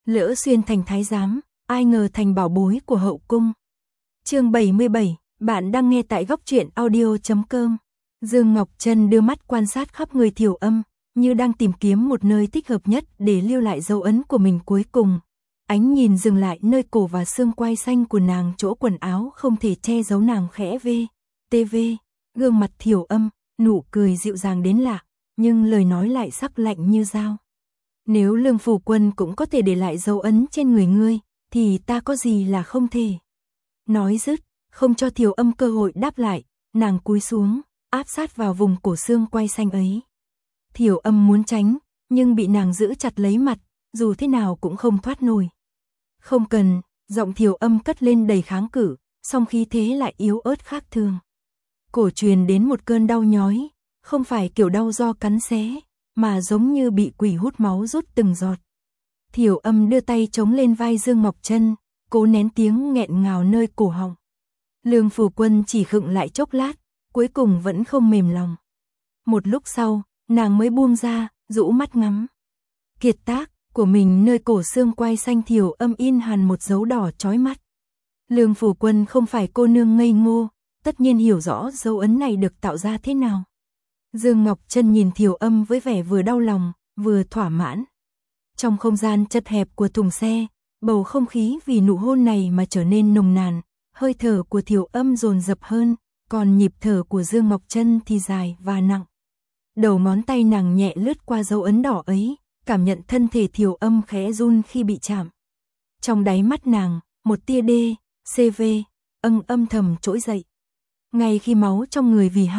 Lỡ xuyên thành thái giám, ai ngờ thành bảo bối của hậu cung. Chương 77, bạn đang nghe tại góc truyện audio.com. Dương Ngọc Trân đưa mắt quan sát khắp người Thiều Âm, như đang tìm kiếm một nơi thích hợp nhất để lưu lại dấu ấn của mình cuối cùng. Ánh nhìn dừng lại nơi cổ và xương quai xanh của nàng, chỗ quần áo không thể che giấu nàng khẽ TV. Gương mặt Thiều Âm, nụ cười dịu dàng đến lạ, nhưng lời nói lại sắc lạnh như dao. Nếu Lương Phủ Quân cũng có thể để lại dấu ấn trên người ngươi, thì ta có gì là không thể. Nói dứt, không cho Thiều Âm cơ hội đáp lại, nàng cúi xuống, áp sát vào vùng cổ xương quai xanh ấy. Thiều Âm muốn tránh, nhưng bị nàng giữ chặt lấy mặt, dù thế nào cũng không thoát nổi. Không cần, giọng Thiều Âm cất lên đầy kháng cự, song khí thế lại yếu ớt khác thường. Cổ truyền đến một cơn đau nhói, không phải kiểu đau do cắn xé, mà giống như bị quỷ hút máu rút từng giọt. Thiều Âm đưa tay chống lên vai Dương Ngọc Trân, cố nén tiếng nghẹn ngào nơi cổ họng. Lương Phủ Quân chỉ khựng lại chốc lát, cuối cùng vẫn không mềm lòng. Một lúc sau, nàng mới buông ra, rũ mắt ngắm. Kiệt tác của mình nơi cổ xương quai xanh Thiều Âm in hằn một dấu đỏ chói mắt. Lương Phủ Quân không phải cô nương ngây ngô, tất nhiên hiểu rõ dấu ấn này được tạo ra thế nào. Dương Ngọc Trân nhìn Thiều Âm với vẻ vừa đau lòng, vừa thỏa mãn. Trong không gian chật hẹp của thùng xe, bầu không khí vì nụ hôn này mà trở nên nồng nàn, hơi thở của Thiều Âm dồn dập hơn, còn nhịp thở của Dương Ngọc Trân thì dài và nặng. Đầu ngón tay nàng nhẹ lướt qua dấu ấn đỏ ấy, cảm nhận thân thể Thiều Âm khẽ run khi bị chạm. Trong đáy mắt nàng, một tia CV, âm thầm trỗi dậy. Ngay khi máu trong người vì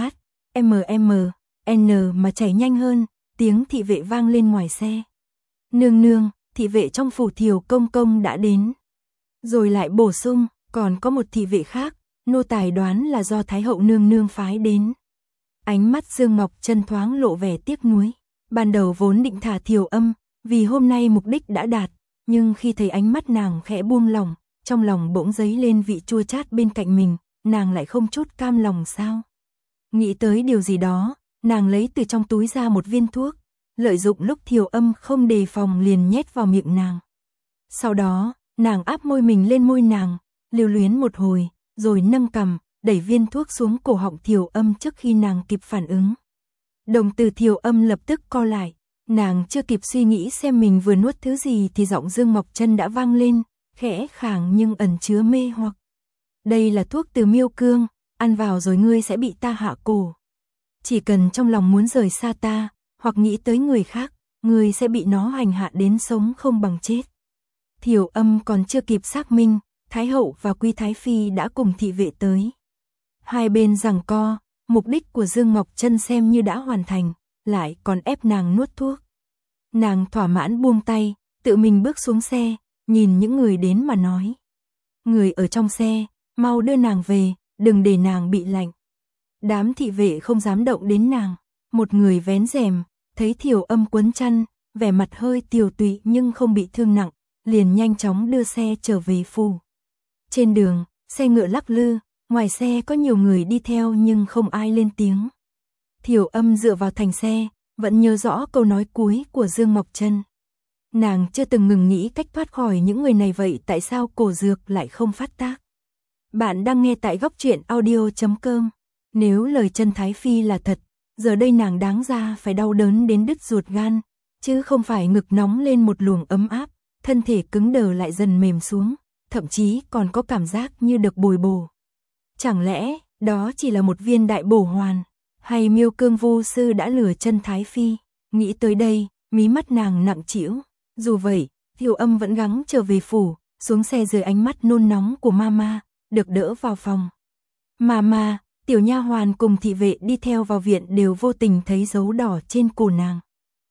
N mà chảy nhanh hơn, tiếng thị vệ vang lên ngoài xe. Nương nương, thị vệ trong phủ Thiều công công đã đến. Rồi lại bổ sung, còn có một thị vệ khác, nô tài đoán là do Thái hậu nương nương phái đến. Ánh mắt Dương Ngọc Trân thoáng lộ vẻ tiếc nuối. Ban đầu vốn định thả Thiều Âm, vì hôm nay mục đích đã đạt, nhưng khi thấy ánh mắt nàng khẽ buông lỏng, trong lòng bỗng dấy lên vị chua chát bên cạnh mình, nàng lại không chút cam lòng sao? Nghĩ tới điều gì đó, nàng lấy từ trong túi ra một viên thuốc, lợi dụng lúc Thiều Âm không đề phòng liền nhét vào miệng nàng. Sau đó, nàng áp môi mình lên môi nàng, lưu luyến một hồi, rồi nâng cằm, đẩy viên thuốc xuống cổ họng Thiều Âm trước khi nàng kịp phản ứng. Đồng tử Thiều Âm lập tức co lại, nàng chưa kịp suy nghĩ xem mình vừa nuốt thứ gì thì giọng Dương Ngọc Trân đã vang lên, khẽ khàng nhưng ẩn chứa mê hoặc. Đây là thuốc từ Miêu Cương, ăn vào rồi ngươi sẽ bị ta hạ cổ. Chỉ cần trong lòng muốn rời xa ta, hoặc nghĩ tới người khác, ngươi sẽ bị nó hành hạ đến sống không bằng chết. Thiều Âm còn chưa kịp xác minh, Thái hậu và Quý Thái phi đã cùng thị vệ tới. Hai bên giằng co, mục đích của Dương Ngọc Trân xem như đã hoàn thành, lại còn ép nàng nuốt thuốc. Nàng thỏa mãn buông tay, tự mình bước xuống xe, nhìn những người đến mà nói. Người ở trong xe, mau đưa nàng về, đừng để nàng bị lạnh. Đám thị vệ không dám động đến nàng. Một người vén rèm, thấy Thiều Âm quấn chăn, vẻ mặt hơi tiều tụy nhưng không bị thương nặng, liền nhanh chóng đưa xe trở về phủ. Trên đường, xe ngựa lắc lư, ngoài xe có nhiều người đi theo nhưng không ai lên tiếng. Thiều Âm dựa vào thành xe, vẫn nhớ rõ câu nói cuối của Dương Ngọc Trân. Nàng chưa từng ngừng nghĩ cách thoát khỏi những người này, vậy tại sao cổ dược lại không phát tác? Bạn đang nghe tại góc truyện audio.com. Nếu lời Trân Thái phi là thật, giờ đây nàng đáng ra phải đau đớn đến đứt ruột gan, chứ không phải ngực nóng lên một luồng ấm áp, thân thể cứng đờ lại dần mềm xuống, thậm chí còn có cảm giác như được bồi bổ. Chẳng lẽ đó chỉ là một viên đại bổ hoàn, hay Miêu Cương Vu sư đã lừa Trân Thái phi? Nghĩ tới đây, mí mắt nàng nặng trĩu. Dù vậy, Thiều Âm vẫn gắng trở về phủ, xuống xe dưới ánh mắt nôn nóng của Mama, được đỡ vào phòng. Mama, tiểu nha hoàn cùng thị vệ đi theo vào viện đều vô tình thấy dấu đỏ trên cổ nàng.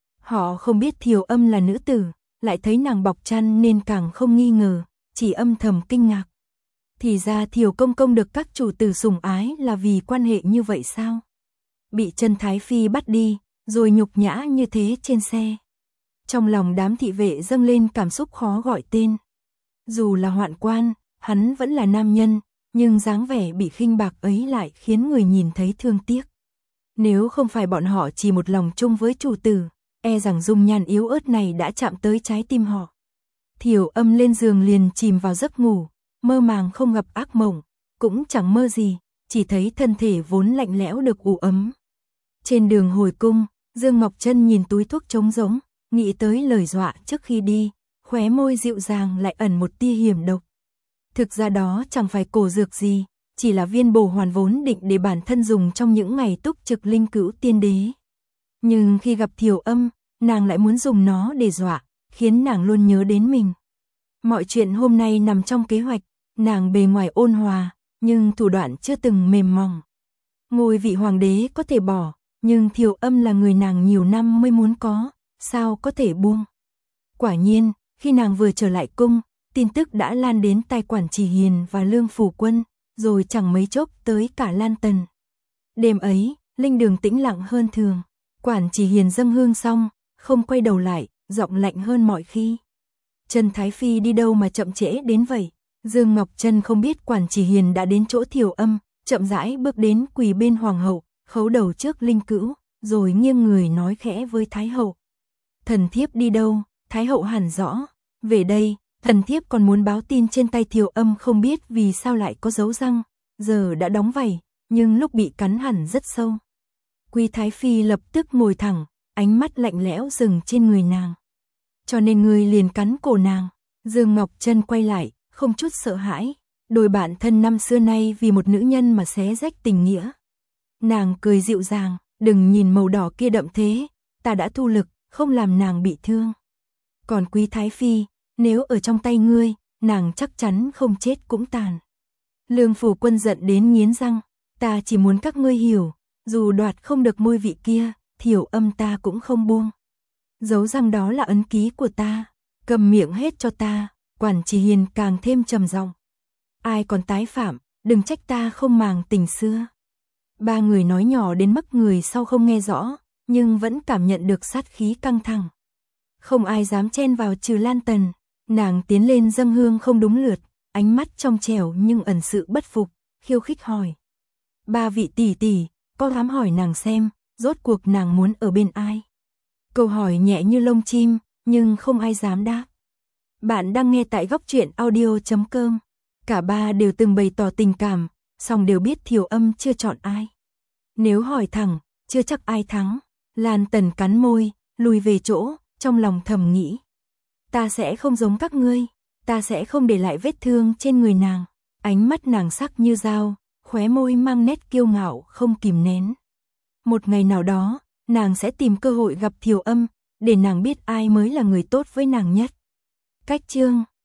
Họ không biết Thiều Âm là nữ tử, lại thấy nàng bọc chăn nên càng không nghi ngờ, chỉ âm thầm kinh ngạc. Thì ra Thiều công công được các chủ tử sủng ái là vì quan hệ như vậy sao? Bị Trân Thái phi bắt đi, rồi nhục nhã như thế trên xe. Trong lòng đám thị vệ dâng lên cảm xúc khó gọi tên. Dù là hoạn quan, hắn vẫn là nam nhân, nhưng dáng vẻ bị khinh bạc ấy lại khiến người nhìn thấy thương tiếc. Nếu không phải bọn họ chỉ một lòng chung với chủ tử, e rằng dung nhan yếu ớt này đã chạm tới trái tim họ. Thiểu Âm lên giường liền chìm vào giấc ngủ, mơ màng không gặp ác mộng, cũng chẳng mơ gì, chỉ thấy thân thể vốn lạnh lẽo được ủ ấm. Trên đường hồi cung, Dương Ngọc Trân nhìn túi thuốc trống rỗng, nghĩ tới lời dọa trước khi đi, khóe môi dịu dàng lại ẩn một tia hiểm độc. Thực ra đó chẳng phải cổ dược gì, chỉ là viên bổ hoàn vốn định để bản thân dùng trong những ngày túc trực linh cữu tiên đế. Nhưng khi gặp Thiểu Âm, nàng lại muốn dùng nó để dọa, khiến nàng luôn nhớ đến mình. Mọi chuyện hôm nay nằm trong kế hoạch, nàng bề ngoài ôn hòa, nhưng thủ đoạn chưa từng mềm mỏng. Ngôi vị hoàng đế có thể bỏ, nhưng Thiểu Âm là người nàng nhiều năm mới muốn có, sao có thể buông. Quả nhiên, khi nàng vừa trở lại cung, tin tức đã lan đến tai Quản Chỉ Hiền và Lương Phủ Quân, rồi chẳng mấy chốc tới cả Lan Tần. Đêm ấy, linh đường tĩnh lặng hơn thường. Quản Chỉ Hiền dâng hương xong, không quay đầu lại, giọng lạnh hơn mọi khi. Trần Thái Phi đi đâu mà chậm trễ đến vậy? Dương Ngọc Trân không biết Quản Chỉ Hiền đã đến chỗ Thiểu Âm, chậm rãi bước đến quỳ bên hoàng hậu, khấu đầu trước linh cữu, rồi nghiêng người nói khẽ với Thái hậu. Thần thiếp đi đâu? Thái hậu hẳn rõ. Về đây, thần thiếp còn muốn báo tin trên tay Thiểu Âm không biết vì sao lại có dấu răng, giờ đã đóng vảy, nhưng lúc bị cắn hẳn rất sâu. Quý Thái Phi lập tức ngồi thẳng, ánh mắt lạnh lẽo dừng trên người nàng. Cho nên ngươi liền cắn cổ nàng. Dương Ngọc Trân quay lại, không chút sợ hãi. Đôi bạn thân năm xưa nay vì một nữ nhân mà xé rách tình nghĩa. Nàng cười dịu dàng, đừng nhìn màu đỏ kia đậm thế, ta đã thu lực, không làm nàng bị thương. Còn Quý Thái Phi, nếu ở trong tay ngươi, nàng chắc chắn không chết cũng tàn. Lương Phủ Quân giận đến nghiến răng, ta chỉ muốn các ngươi hiểu, dù đoạt không được ngôi vị kia, Thiểu Âm ta cũng không buông. Dấu răng đó là ấn ký của ta, cầm miệng hết cho ta. Quản Chỉ Hiền càng thêm trầm giọng. Ai còn tái phạm, đừng trách ta không màng tình xưa. Ba người nói nhỏ đến mức người sau không nghe rõ, nhưng vẫn cảm nhận được sát khí căng thẳng. Không ai dám chen vào trừ Lan Tần. Nàng tiến lên dâng hương không đúng lượt, ánh mắt trong trẻo nhưng ẩn sự bất phục, khiêu khích hỏi. Ba vị tỷ tỷ, có dám hỏi nàng xem, rốt cuộc nàng muốn ở bên ai? Câu hỏi nhẹ như lông chim, nhưng không ai dám đáp. Bạn đang nghe tại Góc Truyện Audio.com. Cả ba đều từng bày tỏ tình cảm, song đều biết Thiểu Âm chưa chọn ai. Nếu hỏi thẳng, chưa chắc ai thắng. Lan Tần cắn môi, lùi về chỗ, trong lòng thầm nghĩ. Ta sẽ không giống các ngươi, ta sẽ không để lại vết thương trên người nàng. Ánh mắt nàng sắc như dao, khóe môi mang nét kiêu ngạo không kìm nén. Một ngày nào đó, nàng sẽ tìm cơ hội gặp Thiểu Âm, để nàng biết ai mới là người tốt với nàng nhất. Cách chương